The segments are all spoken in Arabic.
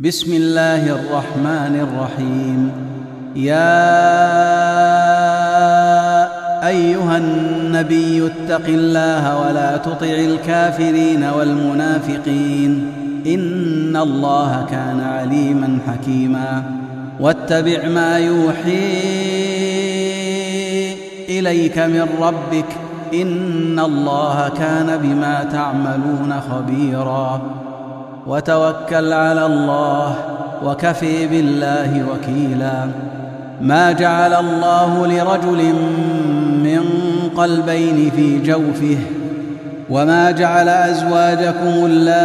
بسم الله الرحمن الرحيم. يا أيها النبي اتق الله ولا تطع الكافرين والمنافقين إن الله كان عليما حكيما. واتبع ما يوحي إليك من ربك إن الله كان بما تعملون خبيرا. وتوكل على الله وكفي بالله وكيلا. ما جعل الله لرجل من قلبين في جوفه وما جعل أزواجكم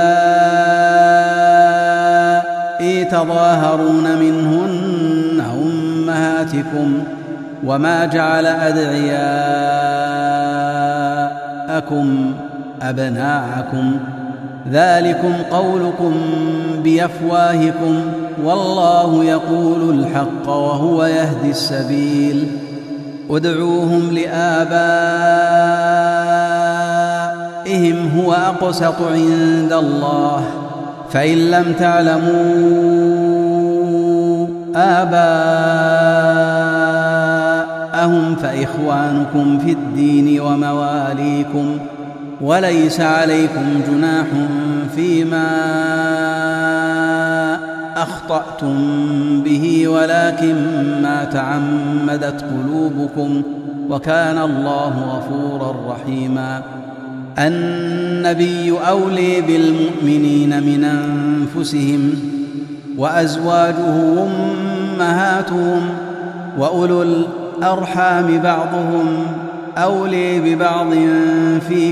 اللائي تظاهرون منهن أمهاتكم وما جعل أدعياءكم أبناءكم ذلكم قولكم بأفواهكم والله يقول الحق وهو يهدي السبيل. ادعوهم لآبائهم هو أقسط عند الله فإن لم تعلموا آباءهم فإخوانكم في الدين ومواليكم وليس عليكم جناح فيما أخطأتم به ولكن ما تعمدت قلوبكم وكان الله غفورا رحيما. النبي أولي بالمؤمنين من أنفسهم وأزواجه أمهاتهم وأولو الأرحام بعضهم أولي ببعض في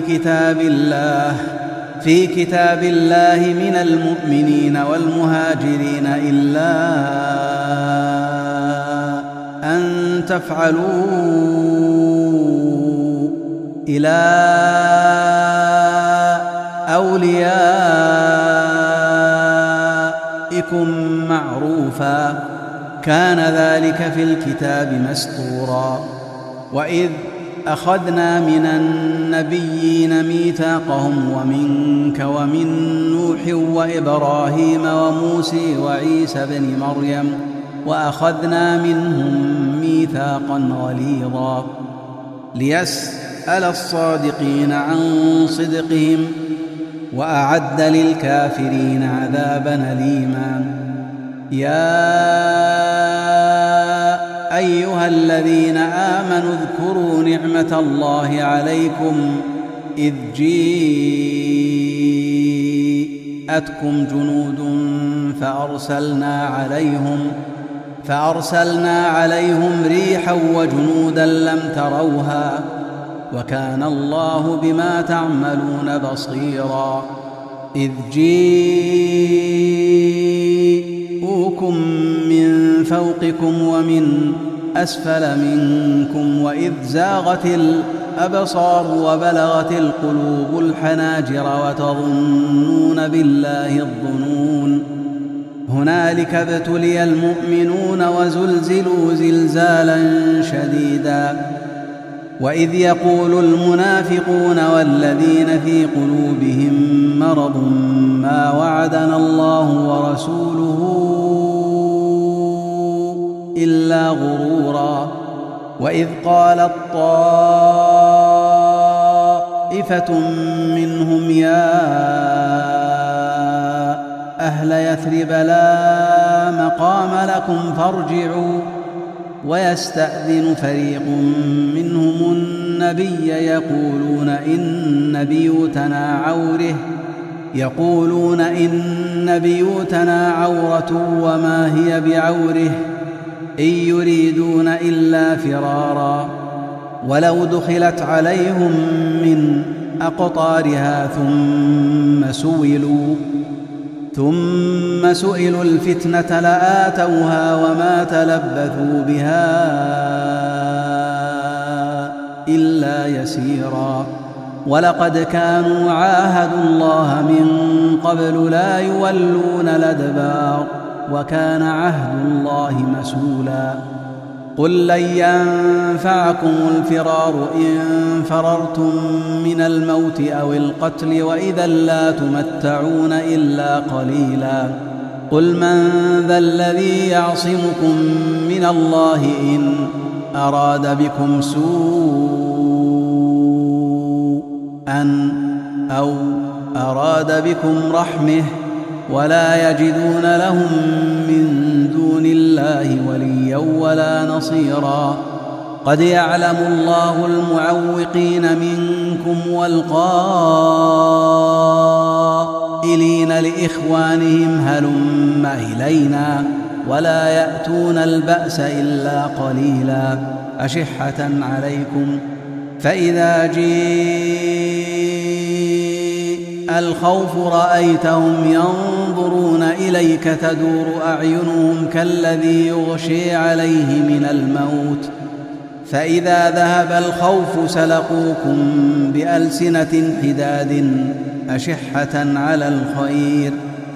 كتاب الله من المؤمنين والمهاجرين إلا أن تفعلوا إلى أوليائكم معروفا كان ذلك في الكتاب مسطورا. وإذ أخذنا من النبيين ميثاقهم ومنك ومن نوح وإبراهيم وموسى وعيسى بن مريم وأخذنا منهم ميثاقا غليظا ليسأل الصادقين عن صدقهم وأعد للكافرين عذابا أليما. يا أيها الذين آمنوا اذكروا نعمة الله عليكم إذ جاءتكم جنود فأرسلنا عليهم ريحا وجنودا لم تروها وكان الله بما تعملون بصيرا. إذ جاءوكم من فوقكم ومن أسفل منكم وإذ زاغت الأبصار وبلغت القلوب الحناجر وتظنون بالله الظنون. هنالك ابتلي المؤمنون وزلزلوا زلزالا شديدا. وإذ يقول المنافقون والذين في قلوبهم مرض ما وعدنا الله ورسوله إلا غرورا. وإذ قالت طائفة منهم يا أهل يثرب لا مقام لكم فارجعوا ويستأذن فريق منهم النبي يقولون إن بيوتنا عورة وما هي بعوره إن يريدون إلا فرارا. ولو دخلت عليهم من أقطارها ثم سئلوا الفتنة لآتوها وما تلبثوا بها إلا يسيرا. ولقد كانوا عاهدوا الله من قبل لا يولون الأدبار وكان عهد الله مسؤولا. قل لن ينفعكم الفرار إن فررتم من الموت أو القتل وإذا لا تمتعون إلا قليلا قل من ذا الذي يعصمكم من الله إن أراد بكم سوءا أو أراد بكم رحمة ولا يجدون لهم من دون الله وليا ولا نصيرا قد يعلم الله المعوقين منكم والقائلين لإخوانهم هلم إلينا ولا يأتون البأس إلا قليلا أشحة عليكم فإذا جاء الخوف رأيتهم ينظرون إليك تدور أعينهم كالذي يغشي عليه من الموت فإذا ذهب الخوف سلقوكم بألسنة حداد أشحة على الخير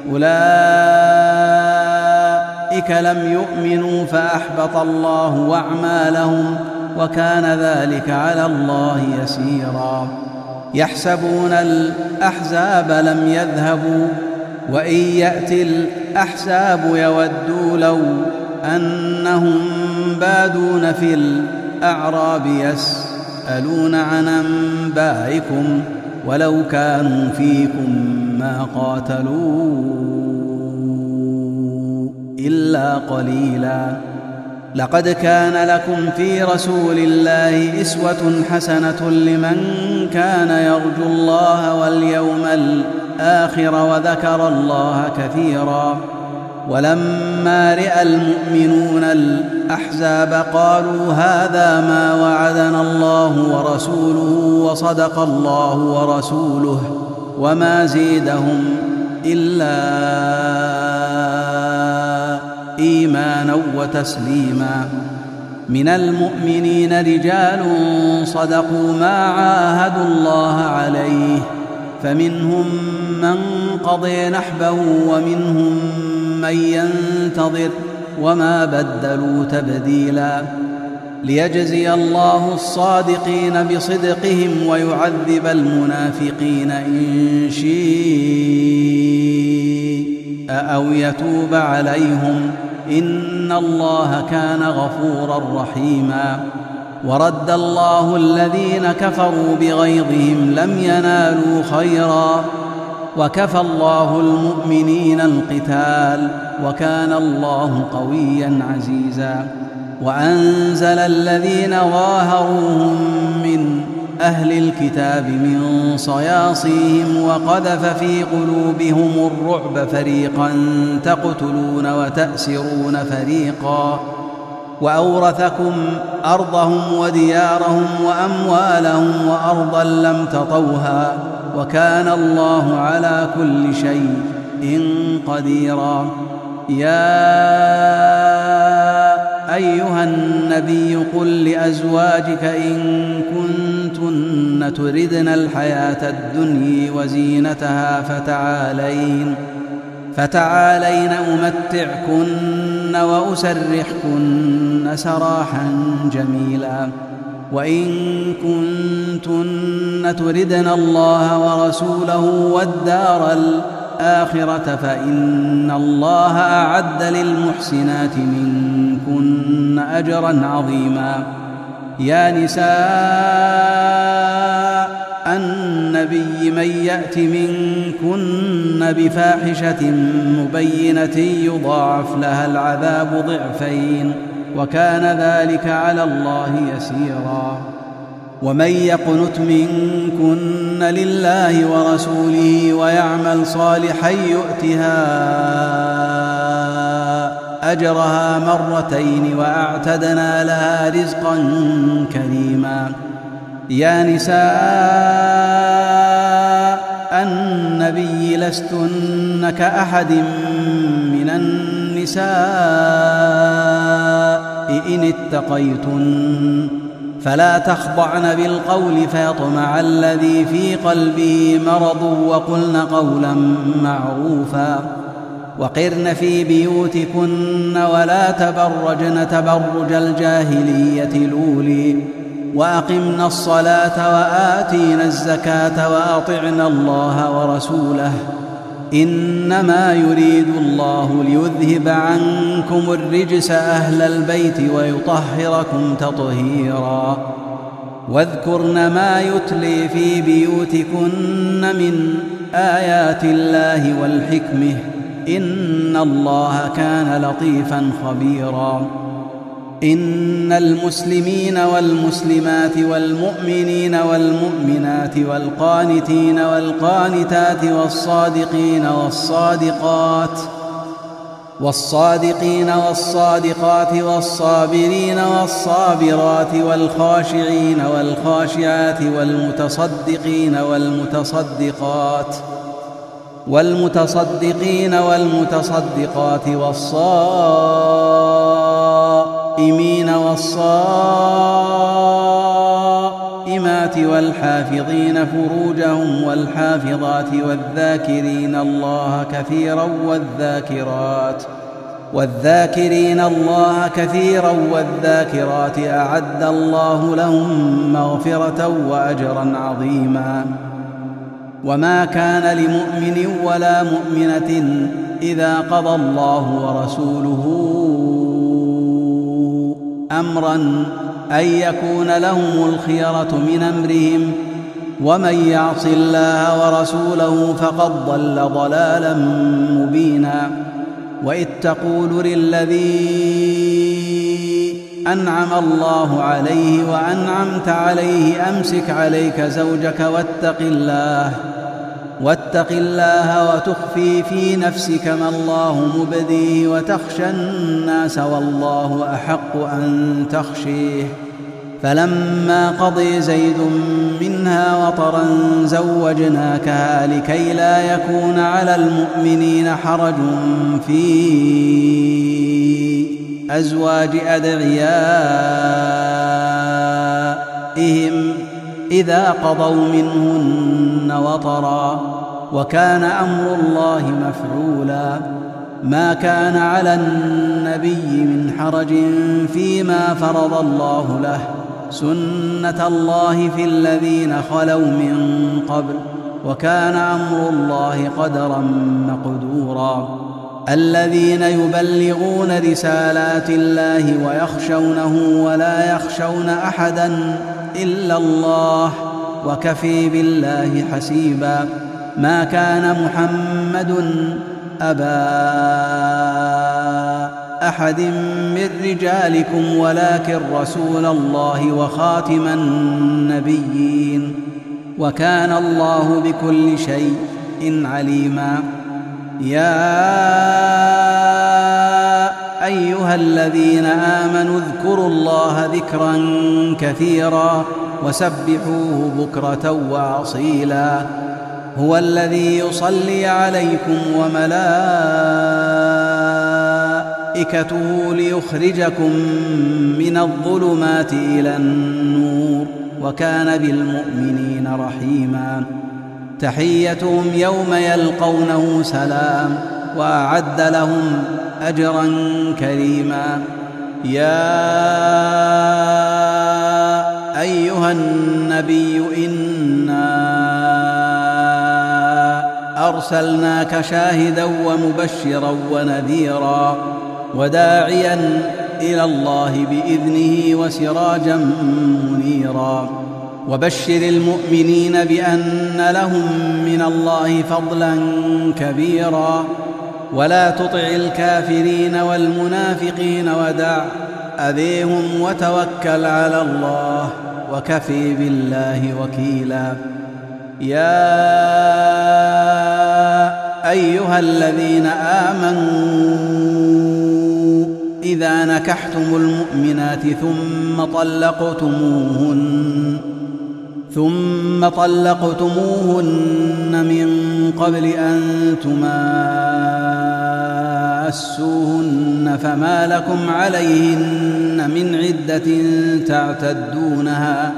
أولئك لم يؤمنوا فأحبط الله أعمالهم وكان ذلك على الله يسيرا يحسبون الأحزاب لم يذهبوا وإن يأتي الأحزاب يودوا لو أنهم بادون في الأعراب يسألون عن أنبائكم ولو كانوا فيكم ما قاتلوا إلا قليلا لقد كان لكم في رسول الله أسوة حسنة لمن كان يرجو الله واليوم الآخر وذكر الله كثيرا ولما رأى المؤمنون الأحزاب قالوا هذا ما وعدنا الله ورسوله وصدق الله ورسوله وما زيدهم إلا إيمانا وتسليما من المؤمنين رجال صدقوا ما عاهدوا الله عليه فمنهم من قضي نحبه ومنهم من ينتظر وما بدلوا تبديلا ليجزي الله الصادقين بصدقهم ويعذب المنافقين إن شاء أو يتوب عليهم إن الله كان غفورا رحيما ورد الله الذين كفروا بغيظهم لم ينالوا خيرا وكفى الله المؤمنين القتال وكان الله قويا عزيزا وأنزل الذين ظاهروهم من أهل الكتاب من صياصيهم وقذف في قلوبهم الرعب فريقا تقتلون وتأسرون فريقا وأورثكم أرضهم وديارهم وأموالهم وأرضا لم تطوها وكان الله على كل شيء قديرا يا أيها النبي قل لأزواجك إن كنتن تردن الحياة الدنيا وزينتها فتعالين أمتعكن وأسرحكن سراحا جميلا وإن كنتن تردن الله ورسوله والدار الآخرة فإن الله أعد للمحسنات منكن أجرا عظيما يا نساء النبي من يأت منكن بفاحشة مبينة يضاعف لها العذاب ضعفين وكان ذلك على الله يسيرا ومن يقنت منكن لله ورسوله ويعمل صالحا يؤتها أجرها مرتين وأعتدنا لها رزقا كريما يا نساء النبي لستن كأحد من النساء إن اتقيتن فلا تخضعن بالقول فيطمع الذي في قلبه مرض وقلن قولا معروفا وقرن في بيوتكن ولا تبرجن تبرج الجاهلية الأولى وأقمنا الصلاة وآتينا الزكاة وأطعنا الله ورسوله إنما يريد الله ليذهب عنكم الرجس أهل البيت ويطهركم تطهيرا واذكرن ما يتلي في بيوتكن من آيات الله والحكمة إن الله كان لطيفا خبيرا إن المسلمين والمسلمات والمؤمنين والمؤمنات والقانتين والقانتات والصادقين والصادقات والصابرين والصابرات والخاشعين والخاشعات والمتصدقين والمتصدقات والصائمين والصائمات والحافظين فروجهم والحافظات والذاكرين الله كثيرا والذاكرات أعد الله لهم مغفرة وأجرا عظيما وما كان لمؤمن ولا مؤمنة إذا قضى الله ورسوله أمرا أن يكون لهم الخيرة من أمرهم ومن يعص الله ورسوله فقد ضل ضلالا مبينا وإذ تقول للذي أنعم الله عليه وأنعمت عليه أمسك عليك زوجك واتق الله وتخفي في نفسك ما الله مبديه وتخشى الناس والله أحق أن تخشيه فلما قضي زيد منها وطرا زوجناكها لكي لا يكون على المؤمنين حرج في أزواج أدعيائهم إذا قضوا منهن وطرا وكان أمر الله مفعولا ما كان على النبي من حرج فيما فرض الله له سنة الله في الذين خلوا من قبل وكان أمر الله قدرا مقدورا الذين يبلغون رسالات الله ويخشونه ولا يخشون أحدا إلا الله وكفي بالله حسيبا ما كان محمد أبا أحد من رجالكم ولكن رسول الله وخاتم النبيين وكان الله بكل شيء عليما يا أيها الذين آمنوا اذكروا الله ذكرا كثيرا وسبحوه بكرة وأصيلا هو الذي يصلي عليكم وملائكته ليخرجكم من الظلمات إلى النور وكان بالمؤمنين رحيما تحيتهم يوم يلقونه سلام وأعد لهم أجرا كريما يا أيها النبي إنا أرسلناك شاهدا ومبشرا ونذيرا وداعيا إلى الله بإذنه وسراجا منيرا وبشر المؤمنين بأن لهم من الله فضلا كبيرا ولا تطع الكافرين والمنافقين ودع أذيهم وتوكل على الله وكفي بالله وكيلا يا أيها الذين آمنوا إذا نكحتم المؤمنات ثم طلقتموهن من قبل أن تماسوهن فما لكم عليهن من عدة تعتدونها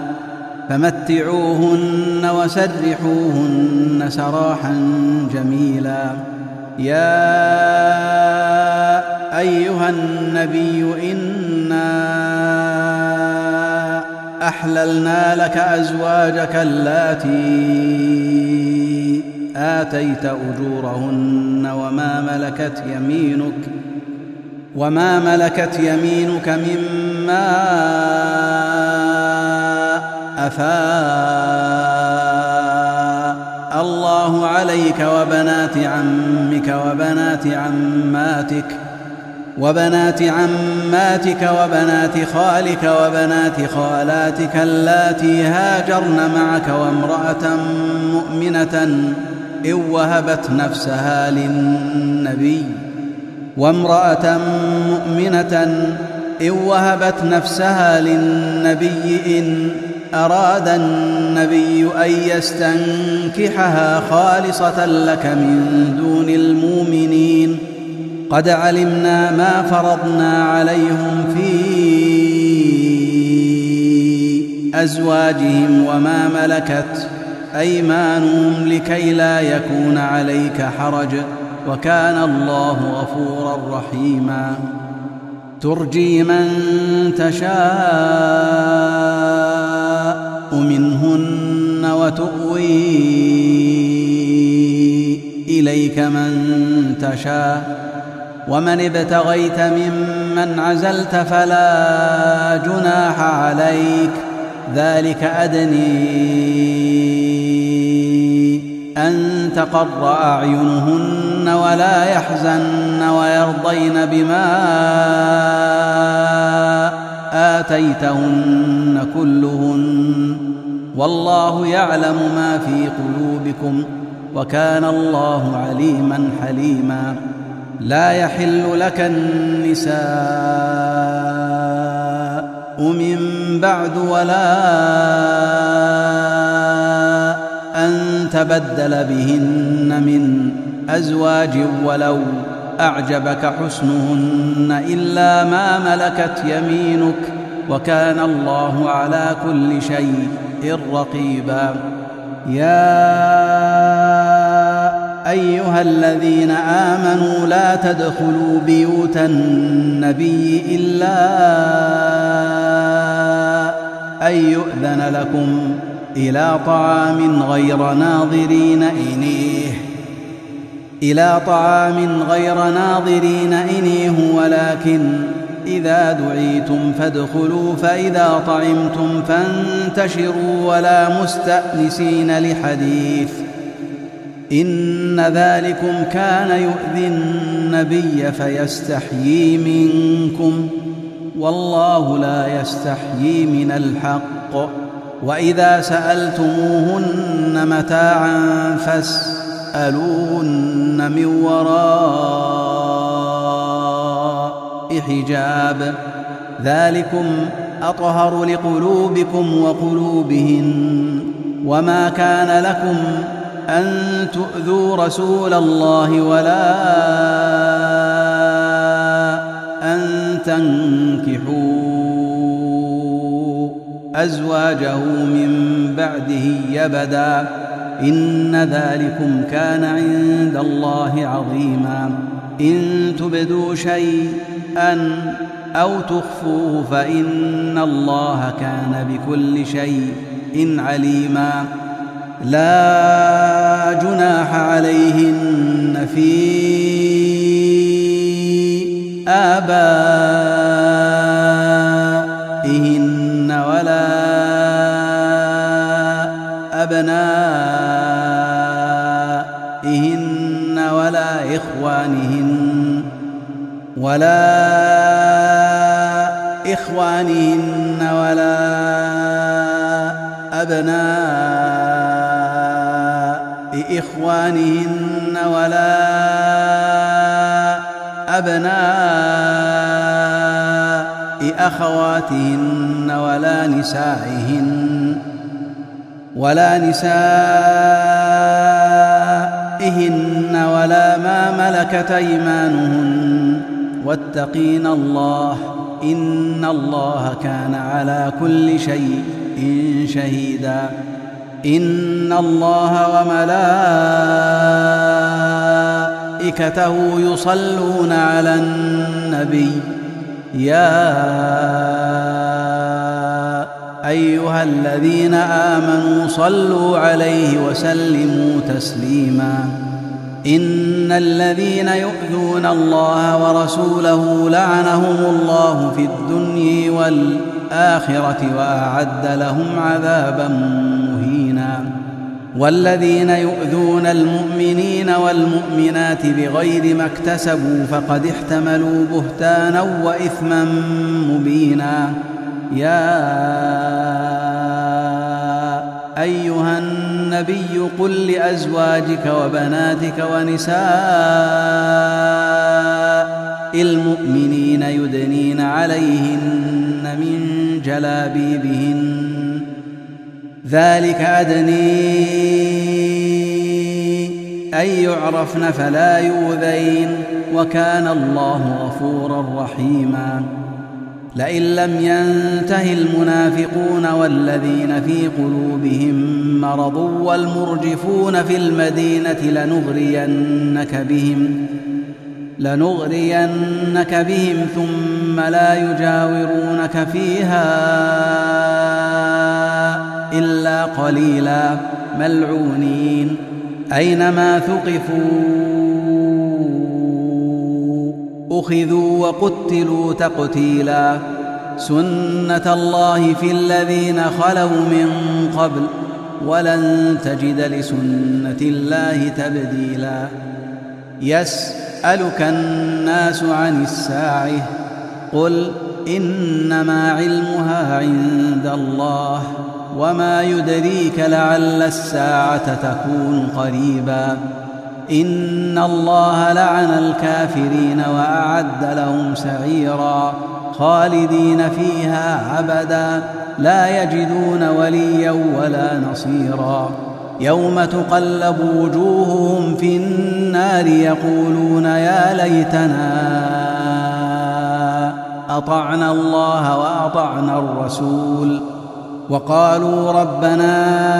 فمتعوهن وسرحوهن سراحا جميلا يا أيها النبي إنا أحللنا لك أزواجك اللاتي آتيت أجورهن وما ملكت يمينك مما أفاء الله عليك وبنات عمك وبنات عماتك وبنات خالك وبنات خالاتك اللاتي هاجرن معك وامرأة مؤمنة إن وهبت نفسها للنبي إن أراد النبي أن يستنكحها خالصة لك من دون المؤمنين قد علمنا ما فرضنا عليهم في أزواجهم وما ملكت أيمانهم لكي لا يكون عليك حرج وكان الله غفورا رحيما ترجي من تشاء منهن وتؤوي إليك من تشاء ومن ابتغيت ممن عزلت فلا جناح عليك ذلك أدني أن تقر أعينهن ولا يحزن ويرضين بما آتيتهن كلهن والله يعلم ما في قلوبكم وكان الله عليما حليما لا يحل لك النساء من بعد ولا أن تبدل بهن من أزواج ولو أعجبك حسنهن إلا ما ملكت يمينك وكان الله على كل شيء رقيبا يا أيها الذين آمنوا لا تدخلوا بيوت النبي إلا أن يؤذن لكم إلى طعام غير ناظرين إنيه ولكن إذا دعيتم فادخلوا فإذا طعمتم فانتشروا ولا مستأنسين لحديث إن ذلكم كان يؤذي النبي فيستحيي منكم والله لا يستحيي من الحق وإذا سألتموهن متاعا فاسألوهن من وراء حجاب ذلكم أطهر لقلوبكم وقلوبهن وما كان لكم أن تؤذوا رسول الله ولا أن تنكحوا أزواجه من بعده يبدا إن ذلكم كان عند الله عظيما إن تبدوا شيئا أو تخفوه فإن الله كان بكل شيء عليما لا جناح عليهن في آبائهن ولا أبنائهن ولا إخوانهن ولا أبناء إخوانهن ولا أبناء أخواتهن ولا نسائهن ولا ما ملكت أيمانهن واتقين الله إن الله كان على كل شيء شهيدا إن الله وملائكته يصلون على النبي يا أيها الذين آمنوا صلوا عليه وسلموا تسليما إن الذين يؤذون الله ورسوله لعنهم الله في الدنيا والآخرة وأعد لهم عذابا مهينا والذين يؤذون المؤمنين والمؤمنات بغير ما اكتسبوا فقد احتملوا بهتانا وإثما مبينا يا أيها النبي قل لأزواجك وبناتك ونساء المؤمنين يدنين عليهن من جلابيبهن ذلك أدني أن يعرفن فلا يؤذين وكان الله غفورا رحيما لئن لم ينته المنافقون والذين في قلوبهم مرض والمرجفون في المدينة لنغرينك بهم ثم لا يجاورونك فيها إلا قليلا ملعونين أينما ثقفوا أخذوا وقتلوا تقتيلا سنة الله في الذين خلوا من قبل ولن تجد لسنة الله تبديلا يسألك الناس عن الساعة قل إنما علمها عند الله وما يدريك لعل الساعة تكون قريبا إن الله لعن الكافرين وأعد لهم سعيرا خالدين فيها أبدا لا يجدون وليا ولا نصيرا يوم تقلب وجوههم في النار يقولون يا ليتنا أطعنا الله وأطعنا الرسول وقالوا ربنا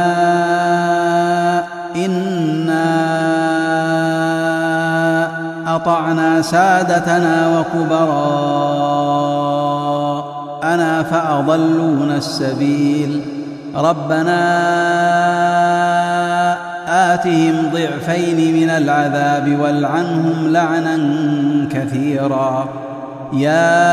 إنا أطعنا سادتنا وكبراءنا فأضلونا السبيل ربنا آتهم ضعفين من العذاب والعنهم لعنا كثيرا يا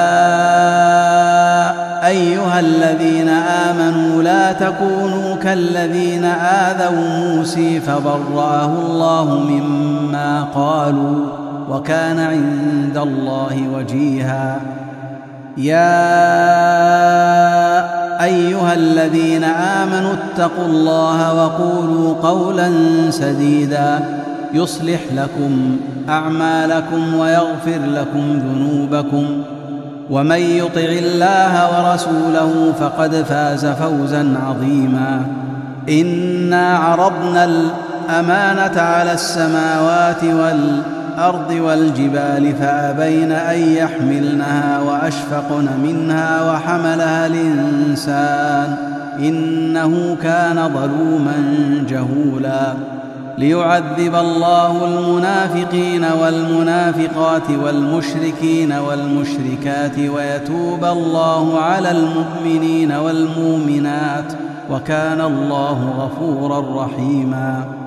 أيها الذين آمنوا لا تكونوا كالذين آذوا موسى فبرأه الله مما قالوا وكان عند الله وجيها يا أيها الذين آمنوا اتقوا الله وقولوا قولا سديدا يصلح لكم أعمالكم ويغفر لكم ذنوبكم ومن يطع الله ورسوله فقد فاز فوزا عظيما إنا عرضنا الأمانة على السماوات والأرض والجبال فأبين أن يحملنها وأشفقن منها وحملها الإنسان إنه كان ظلوما جهولا ليعذب الله المنافقين والمنافقات والمشركين والمشركات ويتوب الله على المؤمنين والمؤمنات وكان الله غفورا رحيما